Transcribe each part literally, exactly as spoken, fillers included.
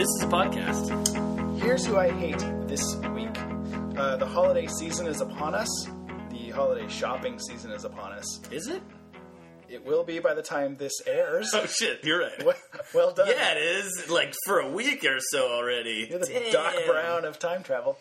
is a podcast. Here's who I hate this week. Uh, the holiday season is upon us. The holiday shopping season is upon us. Is it? It will be by the time this airs. Oh, shit. You're right. Well, well done. Yeah, it is. Like, for a week or so already. You're the Damn. Doc Brown of time travel.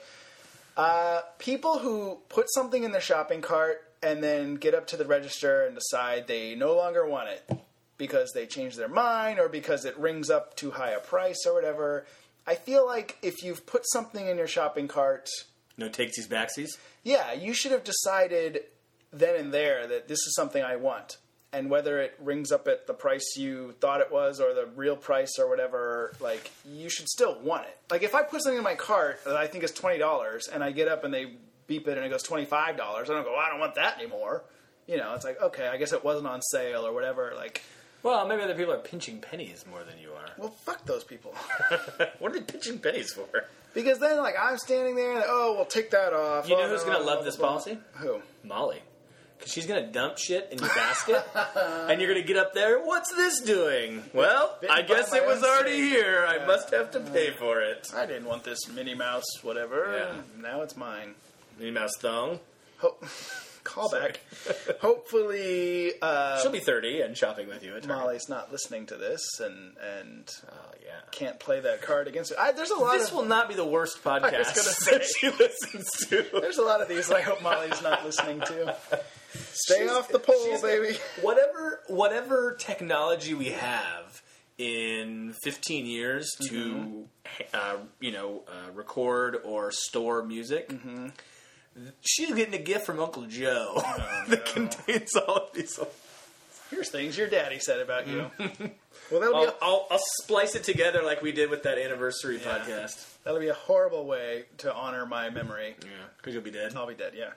Uh, people who put something in their shopping cart and then get up to the register and decide they no longer want it because they change their mind or because it rings up too high a price or whatever. I feel like if you've put something in your shopping cart... No takesies, backsies? Yeah, you should have decided then and there that this is something I want. And whether it rings up at the price you thought it was or the real price or whatever, like, you should still want it. Like, if I put something in my cart that I think is twenty dollars and I get up and they beep it and it goes twenty-five dollars, I don't go, well, I don't want that anymore. You know, it's like, okay, I guess it wasn't on sale or whatever. Like, well, maybe other people are pinching pennies more than you are. well, fuck those people. What are they pinching pennies for? Because then, like, I'm standing there and, oh, well, take that off. You know oh, who's no, going to no, love this blah, blah. policy? Who? Molly. Because she's going to dump shit in your basket, and you're going to get up there, what's this doing? Well, Bitten I by guess my it was own already snake. here. I Yeah. must have to pay for it. I didn't want this Minnie Mouse whatever. Yeah. Now it's mine. Minnie Mouse thong. Ho- Call back. Hopefully, uh, She'll be thirty and shopping with you at Target. Molly's not listening to this and and Oh, yeah. can't play that card against it. I, there's a lot This of will not be the worst podcast I was gonna say. that she listens to. there's a lot of these that I hope Molly's not listening to. Stay She's- off the pole, she's- baby. Whatever, whatever technology we have in fifteen years to, uh, you know, uh, record or store music, she's getting a gift from Uncle Joe that contains all of these. Here's things your daddy said about you. Well, that'll be I'll, a, I'll, I'll splice it together like we did with that anniversary Yeah. podcast. that'll be a horrible way to honor my memory. Yeah, because you'll be dead. I'll be dead. Yeah.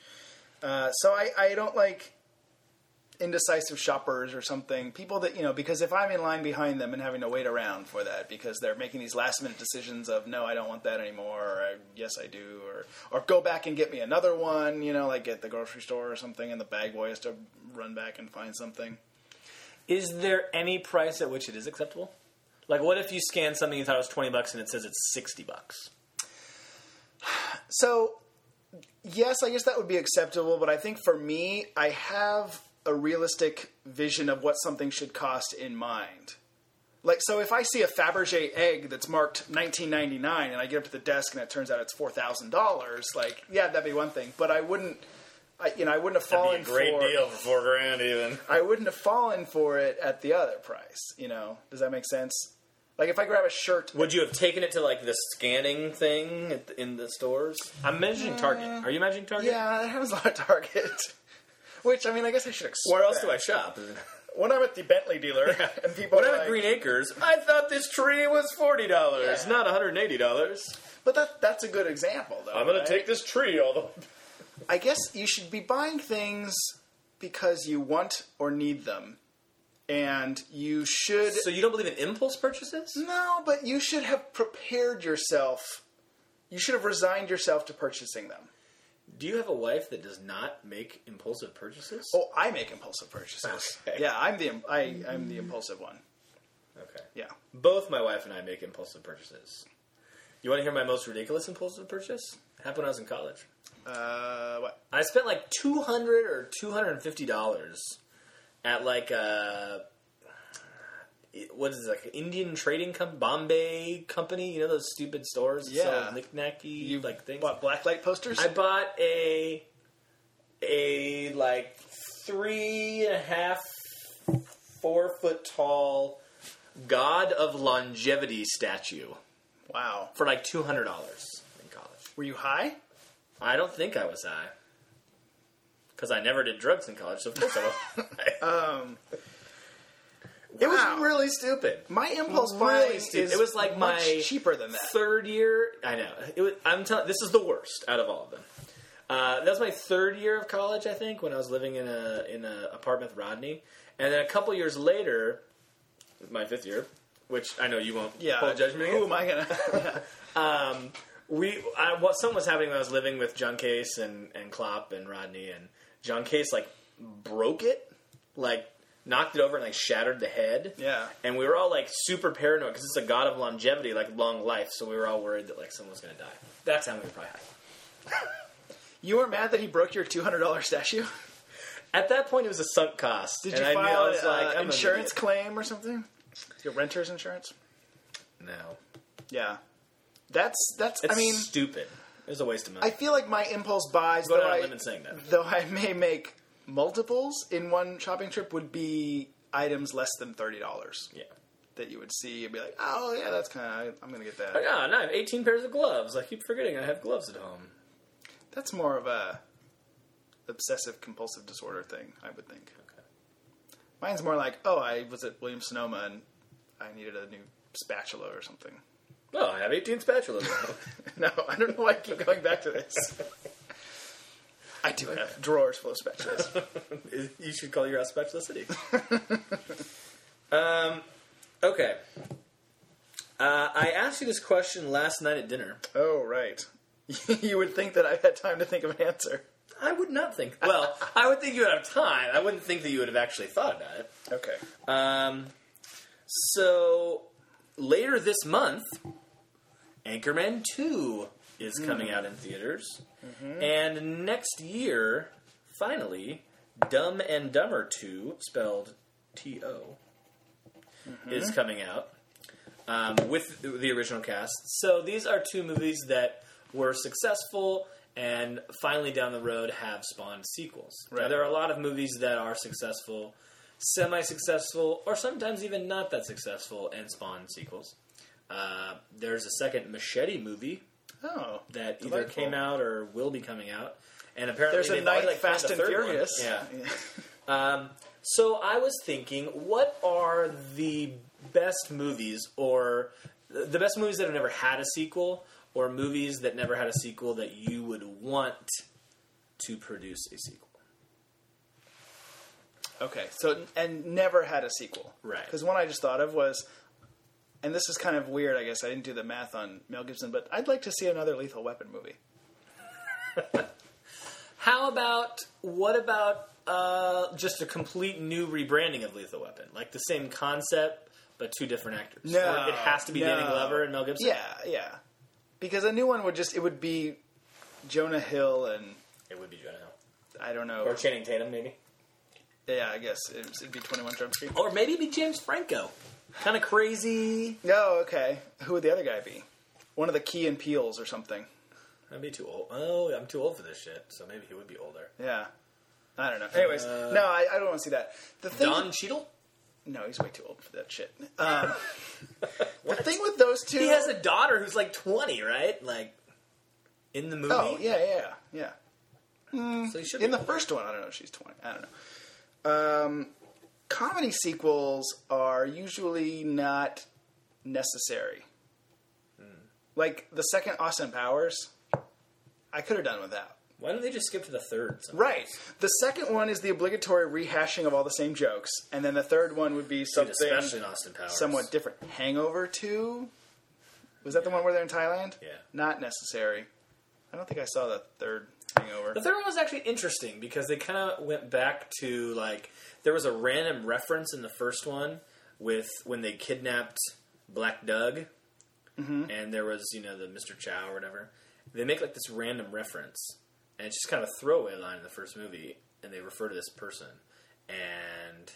Uh, so I, I don't like indecisive shoppers or something. People that, you know, because if I'm in line behind them and having to wait around for that because they're making these last minute decisions of, no, I don't want that anymore, or I, yes, I do, or or go back and get me another one, you know, like at the grocery store or something, and the bag boy has to run back and find something. Is there any price at which it is acceptable? Like, what if you scan something you thought was twenty bucks and it says it's sixty bucks? So, yes, I guess that would be acceptable, but I think for me, I have a realistic vision of what something should cost in mind. Like, so if I see a Fabergé egg that's marked nineteen ninety-nine and I get up to the desk and it turns out it's four thousand dollars, like, yeah, that'd be one thing. But I wouldn't, I, you know, I wouldn't have fallen That'd be a great for... deal for four grand even. I wouldn't have fallen for it at the other price, you know? Does that make sense? Like, if I grab a shirt... Would you have taken it to, like, the scanning thing at the, in the stores? I'm mentioning Target. Are you mentioning Target? Yeah, that happens a lot at Target. Which, I mean, I guess I should expect. Where else do I shop? When I'm at the Bentley dealer, and people When are I'm like, at Green Acres, I thought this tree was forty dollars, Yeah. not one hundred eighty dollars. but that that's a good example, though. I'm going right? to take this tree all the way. I guess you should be buying things because you want or need them, and you should. So you don't believe in impulse purchases? No, but you should have prepared yourself. You should have resigned yourself to purchasing them. Do you have a wife that does not make impulsive purchases? Oh, I make impulsive purchases. Okay. Yeah, I'm the I, I'm the impulsive one. Okay. Yeah. Both my wife and I make impulsive purchases. You want to hear my most ridiculous impulsive purchase? Happened when I was in college. Uh, what? I spent like two hundred dollars or two hundred fifty dollars at like a, what is it, like an Indian trading company, Bombay company, you know those stupid stores that Yeah. sell knick-knacky like things? What, blacklight posters? I bought a, a like three and a half, four foot tall God of Longevity statue Wow. for like two hundred dollars in college. Were you high? I don't think I was high. Because I never did drugs in college, so of course I wasn't high. Um, It was wow. really stupid. My impulse Really buying stupid. is It was like much my cheaper than that. Third year, I know. It was, I'm telling. This is the worst out of all of them. Uh, that was my third year of college, I think, when I was living in a in an apartment with Rodney, and then a couple years later, my fifth year, which I know you won't Yeah. hold judgment. Who am I gonna? Um, we I, what something was happening when I was living with John Case and and Klopp and Rodney, and John Case like broke it, like knocked it over and like shattered the head. Yeah. And we were all like super paranoid because it's a god of longevity, like long life. So we were all worried that like someone was going to die. That time we were probably high. You weren't mad that he broke your two hundred dollars statue? At that point, it was a sunk cost. Did and you I knew- file I was an like, uh, I'm an insurance idiot. claim or something? Your renter's insurance? No. Yeah. That's, that's It's I mean, stupid. It was a waste of money. I feel like my impulse buys, Going though out on a I, limb and saying that. though I may make multiples in one shopping trip, would be items less than thirty dollars Yeah. that you would see and be like, oh, yeah, that's kind of, I'm going to get Oh, that. yeah, now I have eighteen pairs of gloves. I keep forgetting I have gloves at home. That's more of a obsessive compulsive disorder thing, I would think. Okay. Mine's more like, oh, I was at Williams-Sonoma and I needed a new spatula or something. Oh, I have eighteen spatulas at home. No, I don't know why I keep going back to this. I do have drawers full of spatulas. You should call your house Spatula City. um, okay. Uh, I asked you this question last night at dinner. Oh, right. You would think that I had time to think of an answer. I would not think. Well, I would think you would have time. I wouldn't think that you would have actually thought about it. Okay. Um, so later this month, Anchorman two is coming out in theaters, Mm-hmm. and next year, finally, Dumb and Dumber two, spelled T O, Mm-hmm. is coming out um, with the original cast. So these are two movies that were successful and finally down the road have spawned sequels. Now, Right. there are a lot of movies that are successful, semi-successful, or sometimes even not that successful and spawn sequels. Uh, there's a second Machete movie Oh. that either delightful. came out or will be coming out. And apparently There's a they've already, ninth like, planned Fast a and third one. Furious. Yeah. Um, so I was thinking, what are the best movies, or the best movies that have never had a sequel, or movies that never had a sequel that you would want to produce a sequel? Okay, so, and never had a sequel. Right. Because one I just thought of was, and this is kind of weird, I guess, I didn't do the math on Mel Gibson, but I'd like to see another Lethal Weapon movie. How about, what about uh, just a complete new rebranding of Lethal Weapon? Like the same concept, but two different actors? No. Or it has to be no. Danny Glover and Mel Gibson? Yeah, yeah. Because a new one would just, it would be Jonah Hill and, It would be Jonah Hill. I don't know. Or Channing Tatum, maybe? Yeah, I guess it'd, it'd be twenty-one Jump Street. Or maybe it'd be James Franco. Kind of crazy. No, okay. Who would the other guy be? One of the Key and Peels or something. I'd be too old. Oh, I'm too old for this shit, so maybe he would be older. Yeah. I don't know. Anyways, Uh, no, I, I don't want to see that. The thing Don Cheadle? No, he's way too old for that shit. Um, the thing with those two... He has a daughter who's like twenty, right? Like, in the movie? Oh, yeah, yeah, yeah. So he should In be the older. first one, I don't know if she's twenty. I don't know. Um, comedy sequels are usually not necessary. Like, the second Austin Powers, I could have done without. Why don't they just skip to the third? sometimes? Right. The second one is the obligatory rehashing of all the same jokes, and then the third one would be Dude, something especially in Austin Powers. somewhat different. Hangover two? Was that the one where they're in Thailand? Yeah. Not necessary. I don't think I saw the third Hangover. The third one was actually interesting because they kind of went back to, like, there was a random reference in the first one with when they kidnapped Black Doug, Mm-hmm. and there was, you know, the Mister Chow or whatever. They make, like, this random reference, and it's just kind of a throwaway line in the first movie, and they refer to this person, and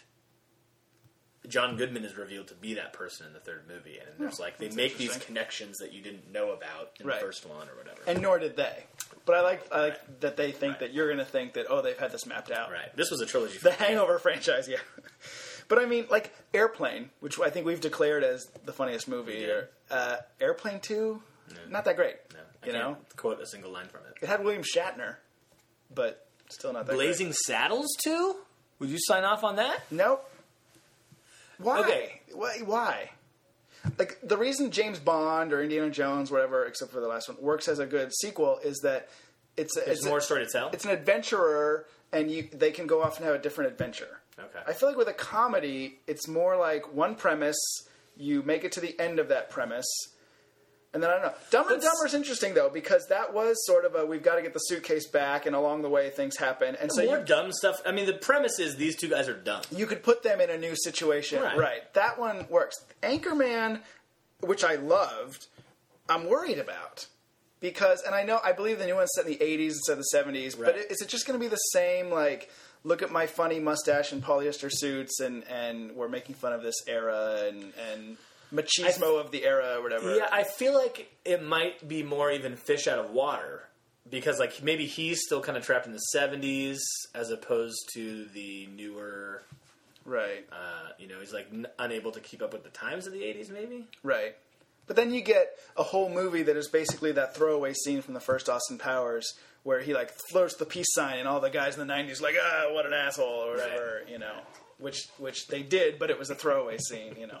John Goodman is revealed to be that person in the third movie, and there's, like, they that's make these interesting. connections that you didn't know about in Right. the first one or whatever. And nor did they. But I like, I like that they think that you're going to think that, oh, they've had this mapped out. Right. This was a trilogy. The Hangover franchise, yeah. But I mean, like, Airplane, which I think we've declared as the funniest movie. Yeah. Or, uh, Airplane two, not that great. No, I you can't know? quote a single line from it. It had William Shatner, but still not that Blazing great. Saddles too? Would you sign off on that? Nope. Why? Okay. Why? Why? Like, the reason James Bond or Indiana Jones, whatever, except for the last one, works as a good sequel is that it's a, There's it's more a, story to tell. it's an adventurer, and you they can go off and have a different adventure. Okay. I feel like with a comedy, it's more like one premise, you make it to the end of that premise, And then I don't know. Dumb and Let's- Dumber's interesting though because that was sort of a we've got to get the suitcase back, and along the way things happen, and so More you, dumb stuff. I mean, the premise is these two guys are dumb. you could put them in a new situation, Right. right? That one works. Anchorman, which I loved, I'm worried about because, and I know I believe the new one's set in the eighties instead of the seventies, Right. but is it just going to be the same like? Look at my funny mustache and polyester suits, and, and we're making fun of this era and, and machismo of the era or whatever. Yeah, I feel like it might be more even fish out of water because, like, maybe he's still kind of trapped in the seventies as opposed to the newer. Right, Uh, you know, he's like n- unable to keep up with the times of the eighties, maybe. right. But then you get a whole movie that is basically that throwaway scene from the first Austin Powers where he, like, floats the peace sign and all the guys in the nineties like, ah, what an asshole, or whatever, you know. Which which they did, but it was a throwaway scene, you know.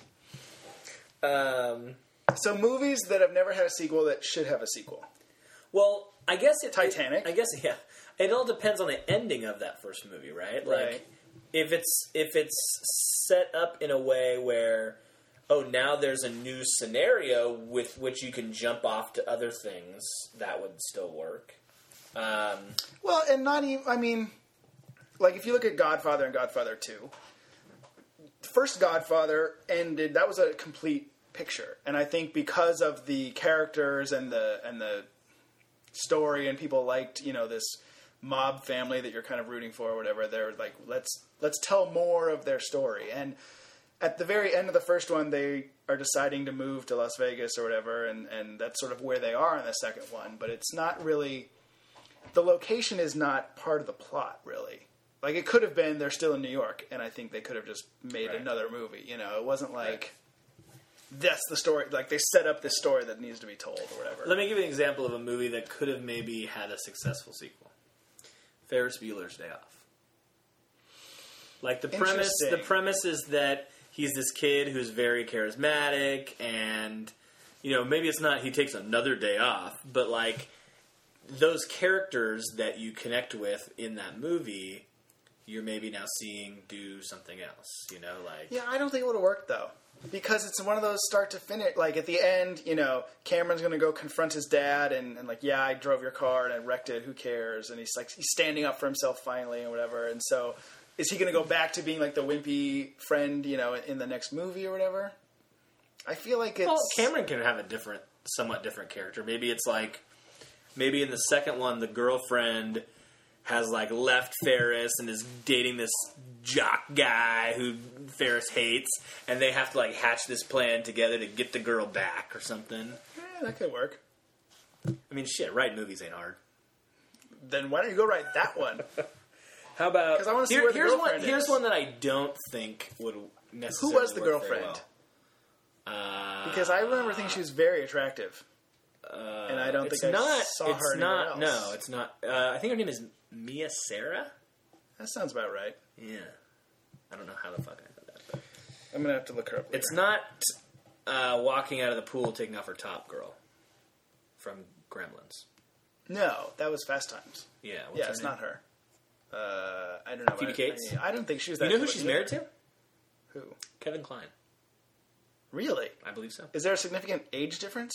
Um, So movies that have never had a sequel that should have a sequel. well, I guess it. Titanic? It, I guess yeah. It all depends on the ending of that first movie, right? Like, Right. if it's if it's set up in a way where, oh, now there's a new scenario with which you can jump off to other things, that would still work. Um, Well, and not even, I mean, like if you look at Godfather and Godfather two, the first Godfather ended, that was a complete picture. And I think because of the characters and the and the story and people liked, you know, this mob family that you're kind of rooting for or whatever, they're like, let's let's tell more of their story. And at the very end of the first one, they are deciding to move to Las Vegas or whatever, and, and that's sort of where they are in the second one. But it's not really... The location is not part of the plot, really. Like, it could have been they're still in New York, and I think they could have just made Right. another movie. You know, it wasn't like... That's the story. Like, they set up this story that needs to be told or whatever. let me give you an example of a movie that could have maybe had a successful sequel. Ferris Bueller's Day Off. Like the premise, the Interesting. premise is that he's this kid who's very charismatic, and you know maybe it's not he takes another day off, but like those characters that you connect with in that movie, you're maybe now seeing do something else. You know, like Yeah, I don't think it would have worked, though. Because it's one of those start to finish. Like, at the end, you know, Cameron's going to go confront his dad and, and, like, yeah, I drove your car and I wrecked it. Who cares? And he's, like, he's standing up for himself finally and whatever. And so is he going to go back to being, like, the wimpy friend, you know, in the next movie or whatever? I feel like it's... well, Cameron can have a different, somewhat different character. Maybe it's like, maybe in the second one, the girlfriend has like left Ferris and is dating this jock guy who Ferris hates, and they have to like hatch this plan together to get the girl back or something. Eh, that could work. I mean, shit, writing movies ain't hard. Then why don't you go write that one? How about? 'Cause I wanna see here- where the here's one. girlfriend Here's is. one that I don't think would necessarily. Who was the work very girlfriend? well. Uh, Because I remember thinking she was very attractive. uh, and I don't it's think I not, saw it's her anywhere not. else. No, it's not. Uh, I think her name is Mia Sara. That sounds about right. Yeah, I don't know how the fuck I know that. But I'm going to have to look her up later. it's not uh, walking out of the pool taking off her top, girl from Gremlins. No, that was Fast Times. Yeah, what's Yeah, her it's name? not her. Uh, I don't know. Phoebe I, Cates? I, I don't think she was that You know who good she's either. married to? Who? Kevin Kline. Really? I believe so. Is there a significant age difference?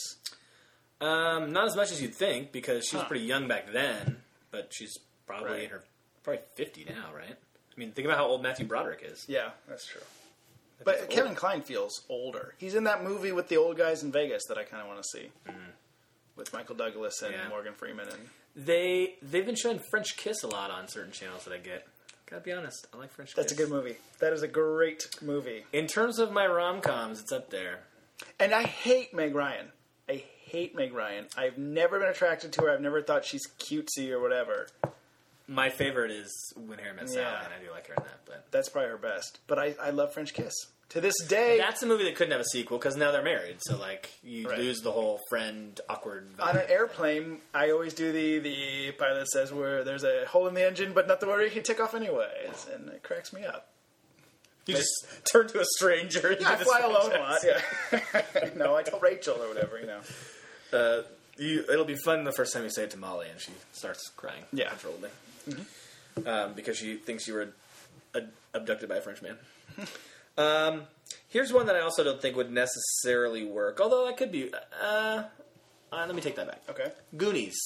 Um, not as much as you'd think, because she was Huh. pretty young back then, but she's probably Right. in her probably fifty now, right? I mean, think about how old Matthew Broderick is. Yeah, that's true. That's But old. Kevin Kline feels older. He's in that movie with the old guys in Vegas that I kind of want to see. With Michael Douglas and Yeah. Morgan Freeman. And They they've been showing French Kiss a lot on certain channels that I get. Gotta be honest, I like French That's Kiss. a good movie. That is a great movie. In terms of my rom coms, it's up there. And I hate Meg Ryan. I hate Meg Ryan. I've never been attracted to her. I've never thought she's cutesy or whatever. My favorite is When Harry Met Sally, Yeah. and I do like her in that. But That's probably her best. But I, I love French Kiss. To this day, that's a movie that couldn't have a sequel because now they're married. So like you Right. lose the whole friend awkward vibe. on an airplane, I always do the the pilot says where there's a hole in the engine, but not to worry, he take off anyways, and it cracks me up. You just turn to a stranger. And Yeah, I you fly just alone a franchise. lot. Yeah, no, I tell Rachel or whatever, you know. Uh, you, it'll be fun the first time you say it to Molly and she starts crying Yeah. uncontrollably um, because she thinks you were ad- abducted by a French man. um, Here's one that I also don't think would necessarily work, although I could be... Uh, uh, let me take that back. Okay. Goonies.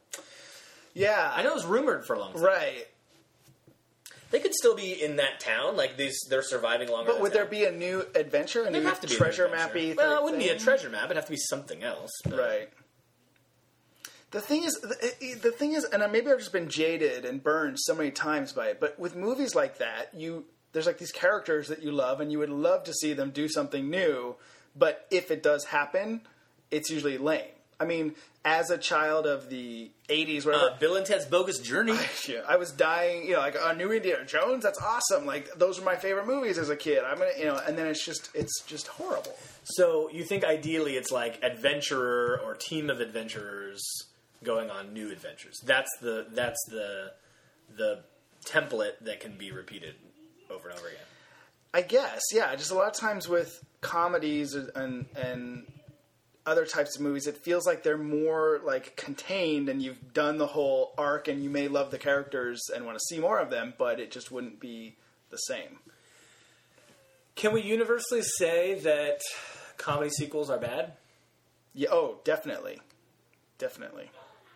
Yeah. I know it was rumored for a long time. Right. They could still be in that town, like these, they're surviving longer. But would there be a new adventure, a There'd new have to be treasure an adventure. mappy? Well, it wouldn't thing? be a treasure map. It'd have to be something else. But. Right. The thing is, the, the thing is, and maybe I've just been jaded and burned so many times by it. But with movies like that, you there's like these characters that you love, and you would love to see them do something new. But if it does happen, it's usually lame. I mean, as a child of the eighties, whatever. Uh, Bill and Ted's Bogus Journey. Yeah, I was dying, you know, like a new Indiana Jones. That's awesome. Like those were my favorite movies as a kid. I'm gonna, you know, and then it's just, it's just horrible. So you think ideally it's like adventurer or team of adventurers going on new adventures. That's the that's the the template that can be repeated over and over again. I guess, yeah. Just a lot of times with comedies and and. other types of movies, it feels like they're more like contained, and you've done the whole arc, and you may love the characters and want to see more of them, but it just wouldn't be the same. Can we universally say that comedy sequels are bad? Yeah. Oh, definitely, definitely.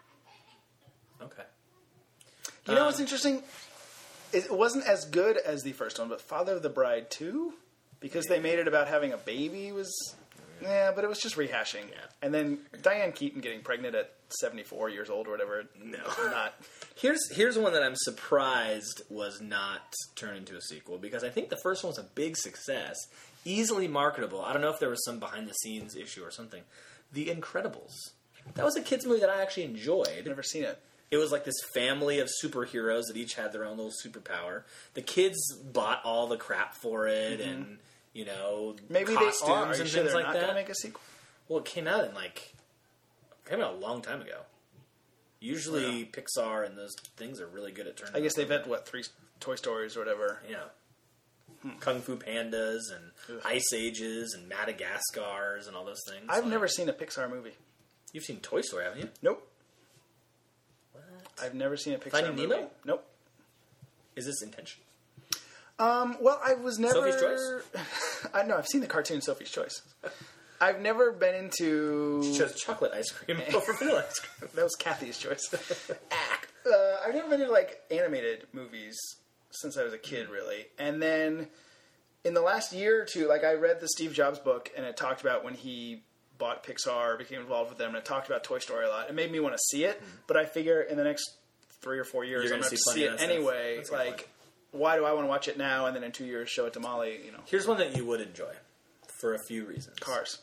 Okay. You know um, what's interesting? It wasn't as good as the first one, but Father of the Bride two, because they made it about having a baby, was. Yeah, but it was just rehashing. Yeah. And then Diane Keaton getting pregnant at seventy-four years old or whatever. No. Not. Here's here's one that I'm surprised was not turned into a sequel, because I think the first one was a big success, easily marketable. I don't know if there was some behind the scenes issue or something. The Incredibles. That was a kids movie that I actually enjoyed. I've never seen it. It was like this family of superheroes that each had their own little superpower. The kids bought all the crap for it, mm-hmm. and you know, maybe costumes they are. Are and you things sure they're like not that. Going to make a sequel? Well, it came out in like it came out a long time ago. Usually, yeah. Pixar and those things are really good at turning. I guess they've had what three Toy Stories or whatever. Yeah, hmm. Kung Fu Pandas and Ugh. Ice Ages and Madagascars and all those things. I've like, never seen a Pixar movie. You've seen Toy Story, haven't you? Nope. What? I've never seen a Pixar Finding movie. Nemo? Nope. Is this intentional? Um, well, I was never... Sophie's Choice? I know, I've seen the cartoon Sophie's Choice. I've never been into... She chose chocolate ice cream over vanilla ice cream. That was Kathy's choice. uh, I've never been into, like, animated movies since I was a kid, really. And then in the last year or two, like, I read the Steve Jobs book, and it talked about when he bought Pixar, became involved with them, and it talked about Toy Story a lot. It made me want to see it, mm-hmm. but I figure in the next three or four years, I'm going to have to see it anyway. Like... Why do I want to watch it now and then in two years show it to Molly? You know. Here's one that you would enjoy, for a few reasons. Cars.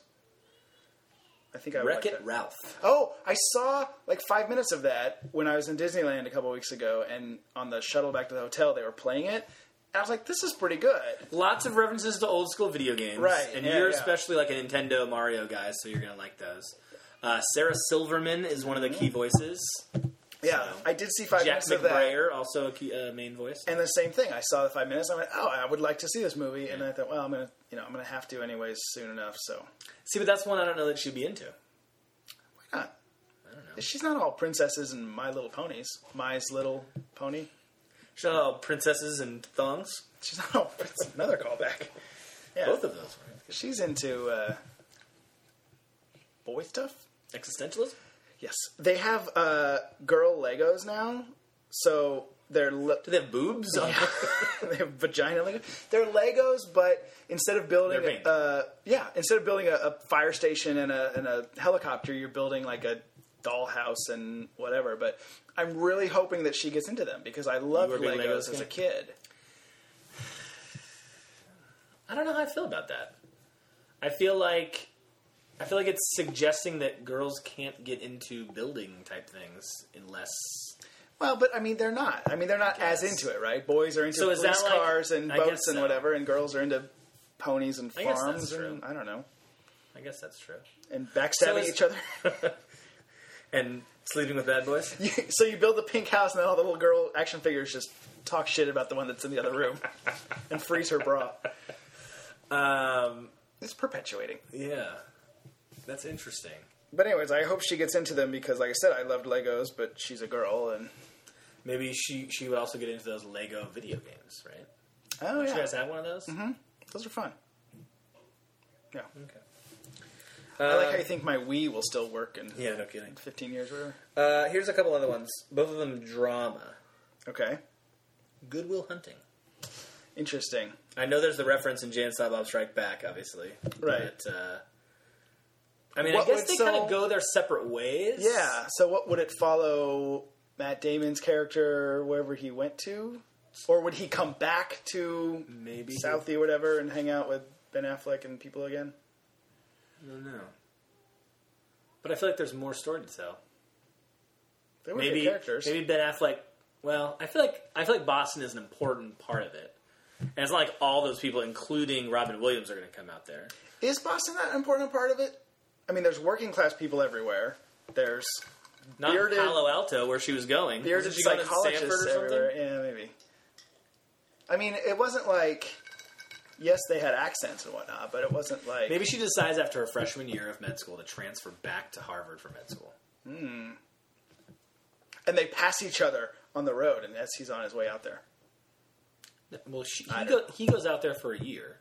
I think I Wreck-It like Ralph. Oh, I saw like five minutes of that when I was in Disneyland a couple of weeks ago, and on the shuttle back to the hotel, they were playing it. And I was like, "This is pretty good." Lots of references to old school video games, right? And yeah, you're yeah. especially like a Nintendo Mario guy, so you're gonna like those. Uh, Sarah Silverman is one of the key voices. Yeah, so, I did see five Jack minutes of that. McBrayer, also a key, uh, main voice. And the same thing. I saw the five minutes. I went, "Oh, I would like to see this movie." And then I thought, "Well, I'm gonna, you know, I'm gonna have to anyways soon enough." So, see, but that's one I don't know that she'd be into. Why not? I don't know. She's not all princesses and My Little Ponies. My's Little Pony. She's not all princesses and thongs. She's not all. Another callback. Yeah. Both of those. She's into uh, boy stuff. Existentialism. Yes, they have uh, girl Legos now. So they're le- do they have boobs? Yeah. They have vagina Legos. They're Legos, but instead of building, They're uh, yeah, instead of building a, a fire station and a, and a helicopter, you're building like a dollhouse and whatever. But I'm really hoping that she gets into them because I loved Legos, Legos as a kid. I don't know how I feel about that. I feel like. I feel like it's suggesting that girls can't get into building type things unless... Well, but I mean, they're not. I mean, they're not as into it, right? Boys are into so police like, cars and I boats and so. whatever, and girls are into ponies and I farms and I don't know. I guess that's true. And backstabbing so each other. And sleeping with bad boys? You, so you build the pink house and then all the little girl action figures just talk shit about the one that's in the other room and freeze her bra. Um, it's perpetuating. Yeah. That's interesting. But anyways, I hope she gets into them because, like I said, I loved Legos, but she's a girl, and maybe she she would also get into those Lego video games, right? Oh Don't yeah, you guys have one of those? Mm-hmm. Those are fun. Yeah. Okay. I like how you think my Wii will still work in Yeah, no kidding. fifteen years or whatever. Uh, here's a couple other ones. Both of them drama. Okay. Good Will Hunting. Interesting. I know there's the reference in Jay and Silent Bob Strike Back, obviously. Right. But, uh, I mean, What I guess would- they so- kind of go their separate ways. Yeah. So what would it follow Matt Damon's character wherever he went to? Or would he come back to Maybe. Southie or whatever and hang out with Ben Affleck and people again? I don't know. But I feel like there's more story to tell. They were Maybe good characters. maybe Ben Affleck. Well, I feel like I feel like Boston is an important part of it, and it's not like all those people, including Robin Williams, are going to come out there. Is Boston that important part of it? I mean, there's working class people everywhere. There's Not Bearded- in Palo Alto, where she was going. bearded Wasn't she going to psychologists Stanford or something? everywhere. Yeah, maybe. I mean, it wasn't like... Yes, they had accents and whatnot, but it wasn't like... Maybe she decides after her freshman year of med school to transfer back to Harvard for med school. And they pass each other on the road, and as he's on his way out there. Well, she, I he, don't go, he goes out there for a year,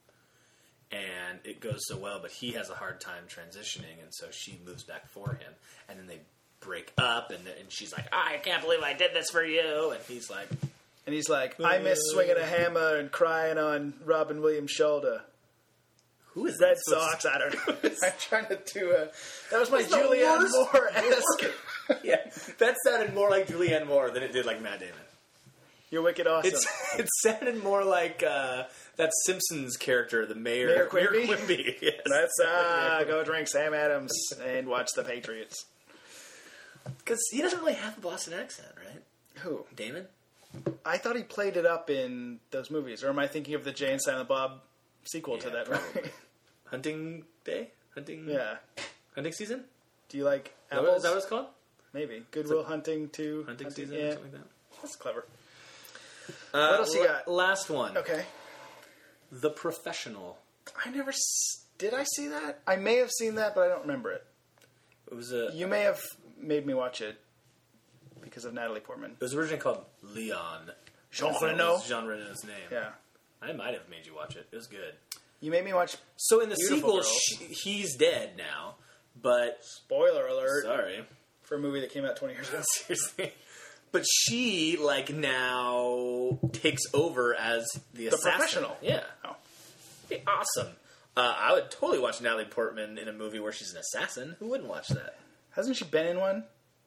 and it goes so well, but he has a hard time transitioning, and so she moves back for him, and then they break up, and, and she's like, I can't believe I did this for you, and he's like... And he's like, I miss swinging a hammer and crying on Robin Williams' shoulder. Who is Red that? Sox, I don't know. I'm trying to do a... That was my That's the Julianne worst- Moore-esque. Yeah, that sounded more like Julianne Moore than it did like Matt Damon. You're wicked awesome. It's, it sounded more like uh, that Simpsons character, the mayor, Mayor Quimby? Quimby. Yes. Let's uh, go drink Sam Adams and watch the Patriots. Because he doesn't really have a Boston accent, right? Who? Damon? I thought he played it up in those movies. Or am I thinking of the Jay and Silent Bob sequel to Yeah, that probably. movie? Hunting Day? Hunting Yeah. Hunting Season? Do you like Is that, what, apples? is that what it's called? Maybe. Goodwill Hunting to... Hunting, Season Yeah. or something like That's clever. that? What else you la- got? Last one. Okay. The Professional. I never... S- did I see that? I may have seen that, but I don't remember it. It was a. You may have made me watch it because of Natalie Portman. It was originally called Leon. Jean That Reno? was Jean Reno's name. Yeah. I might have made you watch it. It was good. You made me watch... So in the Beautiful sequel, Girls. she, he's dead now. But Spoiler alert. sorry, For a movie that came out twenty years ago. seriously. But she like now takes over as the, The assassin. Professional. Yeah, Oh. be awesome. Uh, I would totally watch Natalie Portman in a movie where she's an assassin. Who wouldn't watch that? Hasn't she been in one?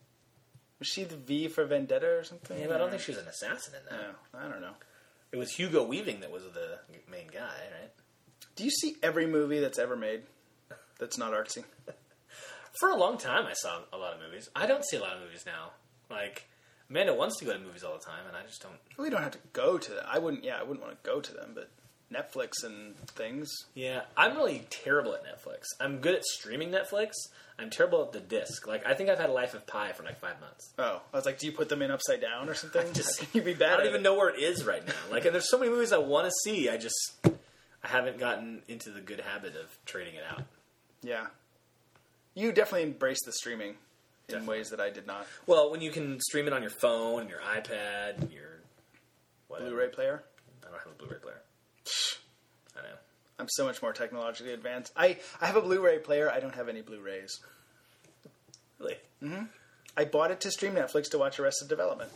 Was she the V for Vendetta or something? Yeah, but I don't think she was an assassin in that. No, I don't know. It was Hugo Weaving that was the main guy, right? Do you see every movie that's ever made that's not artsy? For a long time, I saw a lot of movies. I don't see a lot of movies now. Like, Amanda wants to go to movies all the time, and I just don't. We don't have to go to them. I wouldn't. Yeah, I wouldn't want to go to them, but Netflix and things. Yeah, I'm really terrible at Netflix. I'm good at streaming Netflix. I'm terrible at the disc. Like, I think I've had Life of Pi for like five months. Oh, I was like, do you put them in upside down or something? Just- How can you be bad? I don't at even it? know where it is right now. Like, and there's so many movies I want to see. I just, I haven't gotten into the good habit of trading it out. Yeah, you definitely embrace the streaming in Definitely. ways that I did not. Well, when you can stream it on your phone, your iPad, your whatever. Blu-ray player. I don't have a Blu-ray player. I know. I'm so much more technologically advanced. I, I have a Blu-ray player. I don't have any Blu-rays. Really? I bought it to stream Netflix to watch Arrested Development.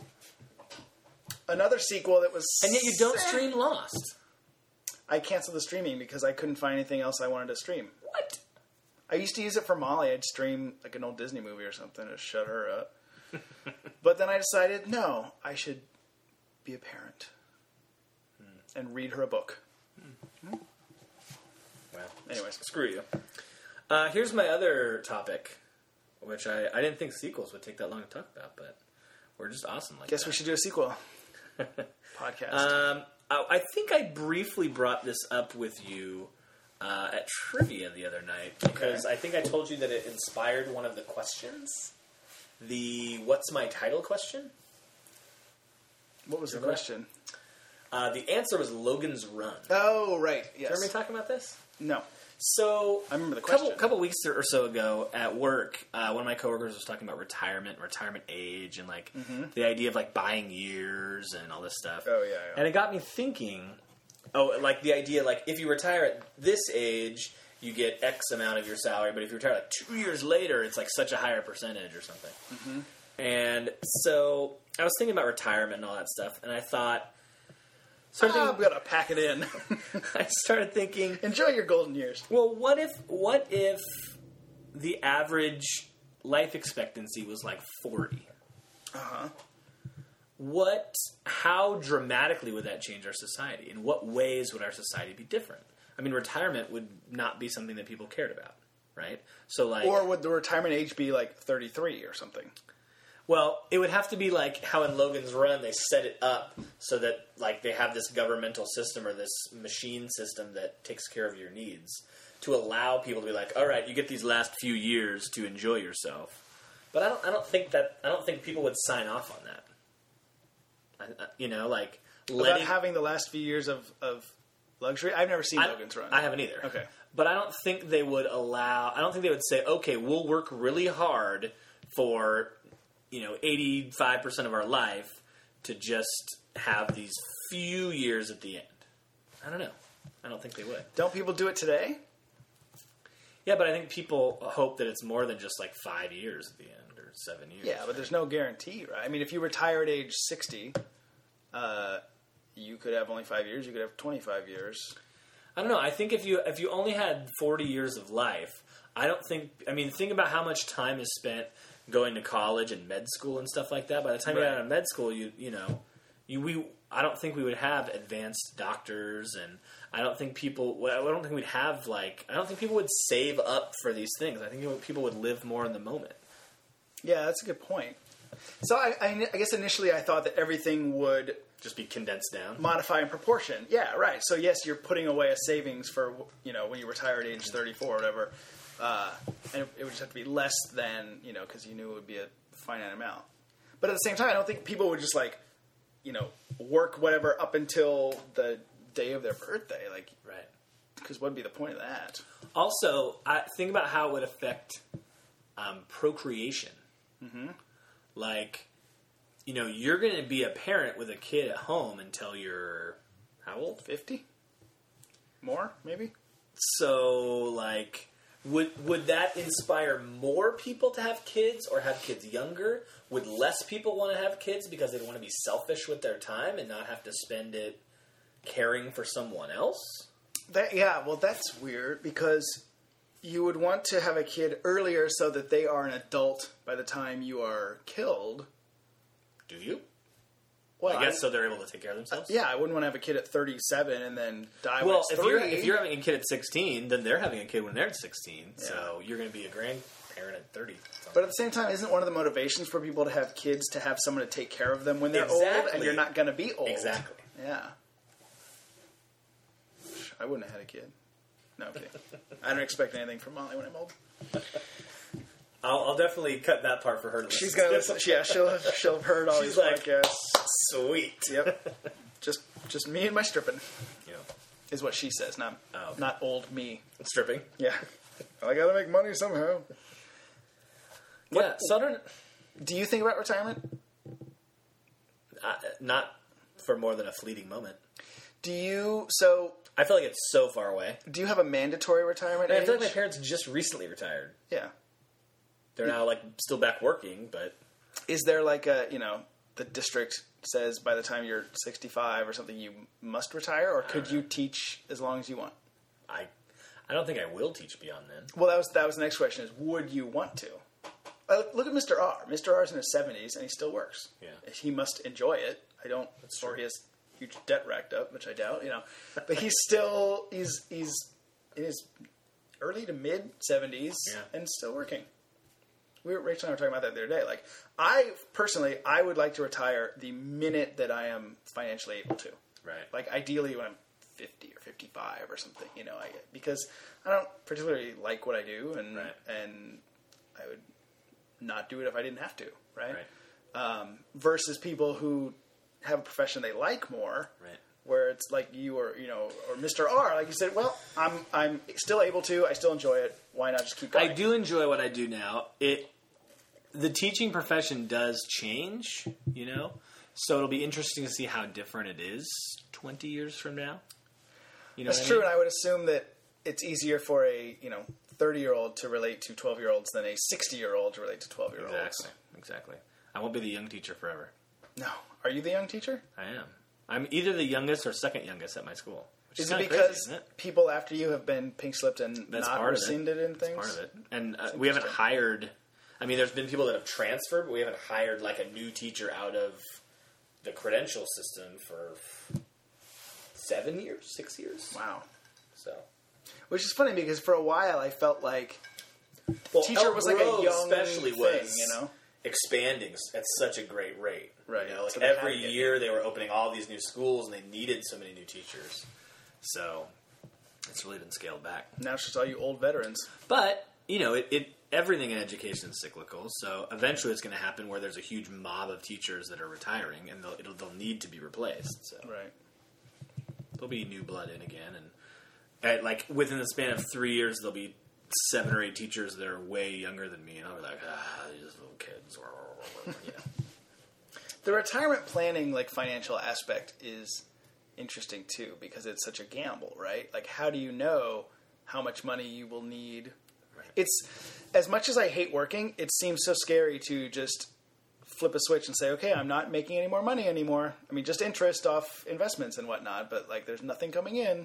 Another sequel that was... And yet you don't sad. stream Lost. I canceled the streaming because I couldn't find anything else I wanted to stream. What? I used to use it for Molly. I'd stream like an old Disney movie or something to shut her up. But then I decided, no, I should be a parent and read her a book. Well, Anyways. screw you. Uh, here's my other topic, which I, I didn't think sequels would take that long to talk about, but we're just awesome like Guess that. we should do a sequel podcast. Um, I, I think I briefly brought this up with you uh, at trivia the other night because Okay. I think I told you that it inspired one of the questions. The "What's my title?" question. What was the remember question? Uh, the answer was Logan's Run. Oh, right. Do you Yes. remember me talking about this? No. So I remember the couple, question. couple weeks or so ago at work, uh, one of my coworkers was talking about retirement, retirement age, and like the idea of like buying years and all this stuff. Oh, yeah, yeah. And it got me thinking. Oh, like the idea, like if you retire at this age, you get X amount of your salary, but if you retire like two years later, it's like such a higher percentage or something. Mm-hmm. And so I was thinking about retirement and all that stuff, and I thought, started thinking, I'm gonna pack it in. I started thinking, enjoy your golden years. Well, what if what if the average life expectancy was like forty? Uh huh. What? How dramatically would that change our society? In what ways would our society be different? I mean, retirement would not be something that people cared about, right? So, like, or would the retirement age be like thirty-three or something? Well, it would have to be like how in Logan's Run they set it up so that like they have this governmental system or this machine system that takes care of your needs to allow people to be like, all right, you get these last few years to enjoy yourself. But I don't. I don't think that. I don't think people would sign off on that. I, you know, like letting, about having the last few years of, of luxury. I've never seen I, Logan's Run. I haven't either. Okay, but I don't think they would allow. I don't think they would say, okay, we'll work really hard for, you know, eighty-five percent of our life to just have these few years at the end. I don't know. I don't think they would. Don't people do it today? Yeah, but I think people hope that it's more than just like five years at the end or seven years. Yeah, but there's no guarantee, right? I mean, if you retire at age sixty, uh, you could have only five years. You could have twenty-five years. I don't know. I think if you if you only had forty years of life, I don't think. I mean, think about how much time is spent going to college and med school and stuff like that. By the time right. you get out of med school, you you know, you we I don't think we would have advanced doctors, and I don't think people. I don't think we'd have like. I don't think people would save up for these things. I think people would live more in the moment. Yeah, that's a good point. So I, I, I guess initially I thought that everything would just be condensed down, modify in proportion. Yeah, right. So yes, you're putting away a savings for, you know, when you retire at age thirty-four or whatever. Uh, and it, it would just have to be less than, you know, because you knew it would be a finite amount. But at the same time, I don't think people would just, like, you know, work whatever up until the day of their birthday. Like, right. Because what would be the point of that? Also, I think about how it would affect um, procreation. Mm-hmm. Like, you know, you're going to be a parent with a kid at home until you're, how old? fifty? More, maybe? So, like... Would would that inspire more people to have kids or have kids younger? Would less people want to have kids because they want to be selfish with their time and not have to spend it caring for someone else? That, yeah, well, that's weird because you would want to have a kid earlier so that they are an adult by the time you are killed. Do you? Well, I guess I, so they're able to take care of themselves? Uh, yeah, I wouldn't want to have a kid at thirty-seven and then die well, when it's if three. You're, if you're having a kid at sixteen, then they're having a kid when they're at sixteen. Yeah. So you're going to be a grandparent at thirty. But at the same time, isn't one of the motivations for people to have kids to have someone to take care of them when they're exactly. old and you're not going to be old? Exactly. Yeah. I wouldn't have had a kid. No, I'm kidding. I don't expect anything from Molly when I'm old. I'll, I'll definitely cut that part for her to listen. She's gonna listen. Yeah, she'll have, she'll have heard all She's these like, podcasts. Sweet. Yep. Just just me and my stripping. Yeah. Is what she says, not oh, okay. not old me. Stripping. Yeah. I gotta make money somehow. What, yeah. So I don't. Do you think about retirement? Uh, not for more than a fleeting moment. Do you? So I feel like it's so far away. Do you have a mandatory retirement? I age? feel like my parents just recently retired. Yeah. They're now like still back working, but is there like a, you know, the district says by the time you're sixty-five or something you must retire, or could you teach as long as you want? I I don't think I will teach beyond then. Well, that was that was the next question: is would you want to? Uh, look at Mister R. Mister R is in his seventies and he still works. Yeah, he must enjoy it. I don't. That's or true. he has huge debt racked up, which I doubt. You know, but he's still he's he's in his early to mid seventies yeah. and still working. We were, Rachel and I were talking about that the other day. Like, I, personally, I would like to retire the minute that I am financially able to. Right. Like, ideally when I'm fifty or fifty-five or something, you know, I, because I don't particularly like what I do, and right. and I would not do it if I didn't have to, right? Right. Um, versus people who have a profession they like more, right. where it's like you or, you know, or Mister R, like you said, well, I'm I'm still able to, I still enjoy it, why not just keep going? I do enjoy what I do now. It the teaching profession does change, you know, so it'll be interesting to see how different it is twenty years from now. You know That's what true, I mean? and I would assume that it's easier for a, you know, thirty-year-old to relate to twelve-year-olds than a sixty-year-old to relate to twelve-year-olds. Exactly. Exactly. I won't be the young teacher forever. No. Are you the young teacher? I am. I'm either the youngest or second youngest at my school. Which is Is it kinda because crazy, isn't it? people after you have been pink-slipped and That's not part of it. rescinded in That's things? part of it. And uh, we haven't hired... I mean, there's been people that have transferred, but we haven't hired, like, a new teacher out of the credential system for seven years? Six years? Wow. So... Which is funny because for a while I felt like Well, teacher Elk was like a Grove young especially thing, was you know? expanding at such a great rate. Right. You know, like So they had every to get year they were opening all these new schools and they needed so many new teachers. So it's really been scaled back. Now it's just all you old veterans. But, you know, it, it everything in education is cyclical. So eventually it's going to happen where there's a huge mob of teachers that are retiring and they'll, it'll, they'll need to be replaced. So Right. there'll be new blood in again. And at, like within the span of three years, there'll be seven or eight teachers that are way younger than me. And I'll be like, ah, these little kids. You know. The retirement planning, like, financial aspect is interesting, too, because it's such a gamble, right? Like, how do you know how much money you will need? Right. It's, as much as I hate working, it seems so scary to just flip a switch and say, okay, I'm not making any more money anymore. I mean, just interest off investments and whatnot, but, like, there's nothing coming in.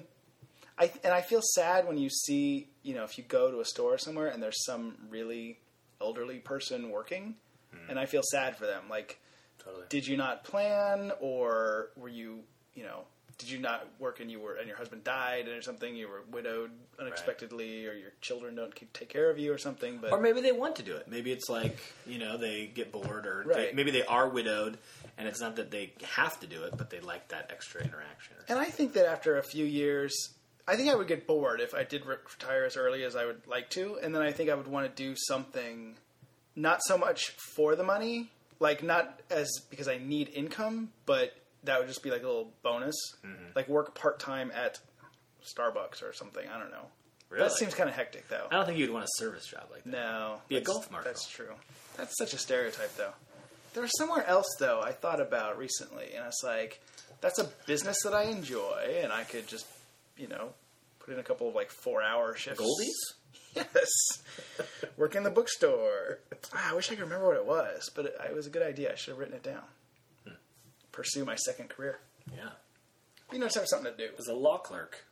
I And I feel sad when you see, you know, if you go to a store somewhere and there's some really elderly person working, mm. and I feel sad for them. Like, Totally. did you not plan, or were you, you know, did you not work and you were and your husband died or something? You were widowed unexpectedly, right. Or your children don't keep, take care of you or something. But or maybe they want to do it. Maybe it's like, you know, they get bored, or right. they, maybe they are widowed, and it's not that they have to do it, but they like that extra interaction. And I think that after a few years, I think I would get bored if I did retire as early as I would like to, and then I think I would want to do something, not so much for the money. Like, not as because I need income, but that would just be like a little bonus. Mm-hmm. Like, work part-time at Starbucks or something. I don't know. Really? That seems kind of hectic, though. I don't think you'd want a service job like that. No. Be a golf marshal. That's true. That's such a stereotype, though. There was somewhere else, though, I thought about recently, and it's like, that's a business that I enjoy, and I could just, you know, put in a couple of, like, four-hour shifts. Goldies? Yes. Work in the bookstore. Ah, I wish I could remember what it was, but it, it was a good idea. I should have written it down. Hmm. Pursue my second career. Yeah. You know, just have something to do. As a law clerk.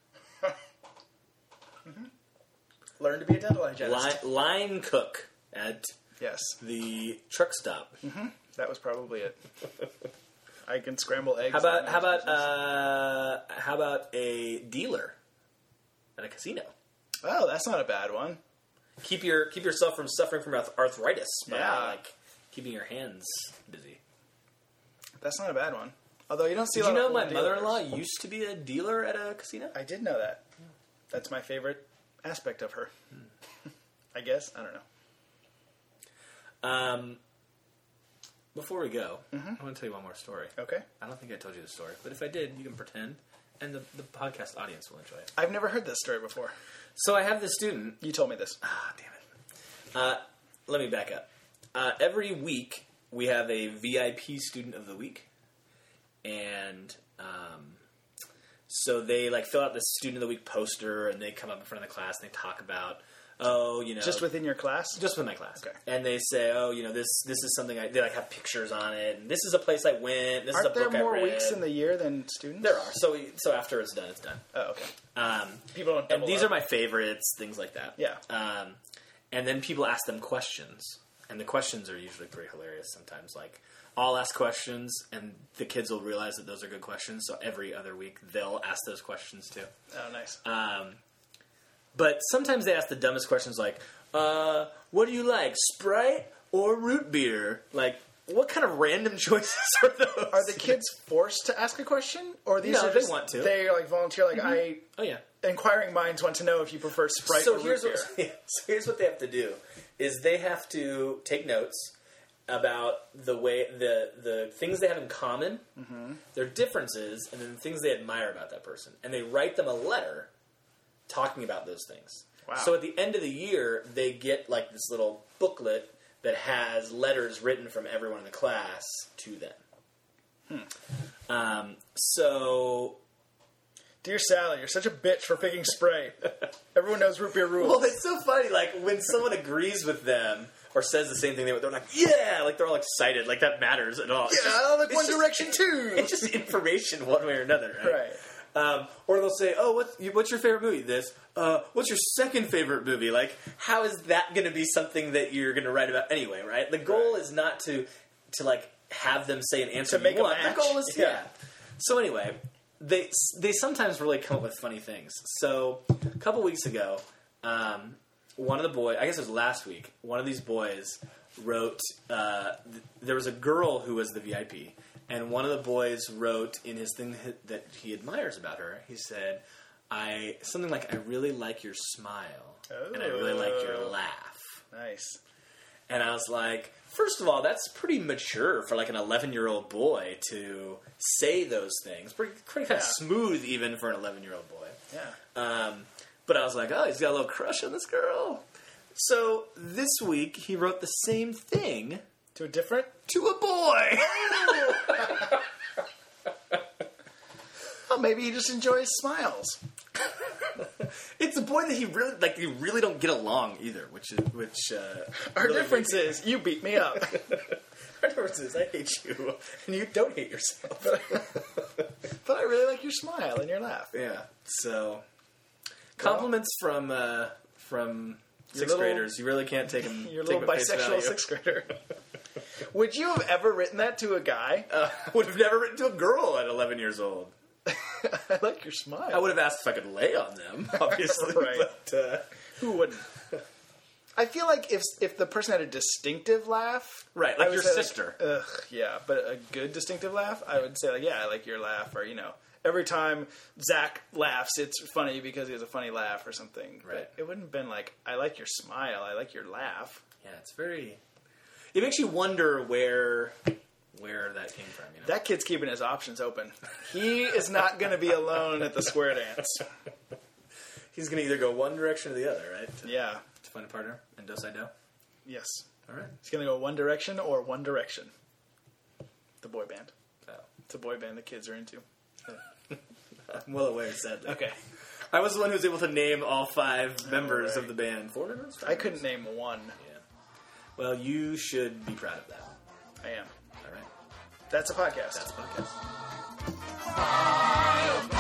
Mm-hmm. Learn to be a dental hygienist. Line, line cook at yes. the truck stop. Mm-hmm. That was probably it. I can scramble eggs. How about how about uh, how about a dealer at a casino? Oh, that's not a bad one. Keep your keep yourself from suffering from arth- arthritis by Yeah. like keeping your hands busy. That's not a bad one. Although you don't see. Did a you lot know of my old dealers. mother-in-law used to be a dealer at a casino? I did know that. That's my favorite aspect of her. Hmm. I guess I don't know. Um, before we go, mm-hmm. I want to tell you one more story. Okay. I don't think I told you the story, but if I did, you can pretend, and the, the podcast audience will enjoy it. I've never heard this story before. So I have this student. You told me this. Ah, damn it. Uh, let me back up. Uh, every week, we have a V I P Student of the Week. And um, so they like fill out this Student of the Week poster, and they come up in front of the class, and they talk about, oh, you know... Just within your class? Just with my class. Okay. And they say, oh, you know, this this is something I... They like have pictures on it, and this is a place I went, this Aren't is a book there more I read. weeks in the year than students? There are. So so after it's done, it's done. Oh, okay. Um, People don't and double these up. are my favorites, things like that. Yeah. Um, and then people ask them questions, and the questions are usually pretty hilarious sometimes. Like, I'll ask questions, and the kids will realize that those are good questions, so every other week they'll ask those questions too. Oh, nice. Um, but sometimes they ask the dumbest questions like, uh, what do you like, Sprite or root beer? Like, what kind of random choices are those? Are the kids forced to ask a question? Or these No, are they just, want to. They like volunteer, like, I... Oh, yeah. Inquiring minds want to know if you prefer Sprite So or root here's beer. what, so here's what they have to do, is they have to take notes about the way the the things they have in common, mm-hmm. their differences, and then the things they admire about that person. And they write them a letter talking about those things. Wow. So at the end of the year, they get like this little booklet that has letters written from everyone in the class to them. Hmm. Um, so Dear Sally, you're such a bitch for picking Spray. Everyone knows root beer rules. Well, it's so funny. Like when someone agrees with them or says the same thing, they they're like, "Yeah!" Like they're all excited. Like that matters at all. Yeah, just, I like One just, Direction too. It's just information, one way or another, right? Right. Um, or they'll say, "Oh, what's what's your favorite movie?" This. Uh, what's your second favorite movie? Like, how is that going to be something that you're going to write about anyway? Right. The goal right. is not to to like have them say an answer to make you a want. match. The goal is yeah. yeah. So anyway. They they sometimes really come up with funny things. So a couple weeks ago, um, one of the boys, I guess it was last week, one of these boys wrote, uh, th- there was a girl who was the V I P, and one of the boys wrote in his thing that he admires about her, he said, I something like, I really like your smile, oh. and I really like your laugh. Nice. And I was like, first of all, that's pretty mature for like an eleven-year-old boy to say those things. Pretty, pretty kind yeah. of smooth even for an eleven-year-old boy. Yeah. Um, but I was like, oh, he's got a little crush on this girl. So this week he wrote the same thing to a different to a boy. Oh, maybe he just enjoys smiles. It's a boy that he really like. You really don't get along either, which is which. Uh, Our really difference makes... is you beat me up. Our difference is I hate you, and you don't hate yourself. But I really like your smile and your laugh. Yeah. So compliments well, from uh, from sixth little, graders. You really can't take them. Your take little bisexual sixth grader. Would you have ever written that to a guy? Uh, I would have never written to a girl at eleven years old. I like your smile. I would have asked if I could lay on them, obviously. Right. But, uh, who wouldn't? I feel like if if the person had a distinctive laugh, right, like your sister. Like, ugh, yeah, but a good distinctive laugh, I would say like, yeah, I like your laugh, or you know, every time Zach laughs, it's funny because he has a funny laugh or something. Right. But it wouldn't have been like, I like your smile, I like your laugh. Yeah, it's very. It makes you wonder where. Where that came from, you know? That kid's keeping his options open. He is not going to be alone at the square dance. He's going to either go one direction or the other, right? To, yeah. To find a partner and do side do? Yes. All right. He's going to go one direction or one direction. The boy band. Oh. It's a boy band the kids are into. I'm well aware, sadly. Okay. I was the one who was able to name all five members oh, right. of the band. Four members? I couldn't name one. Yeah. Well, you should be proud of that. I am. All right. That's a podcast. That's a podcast.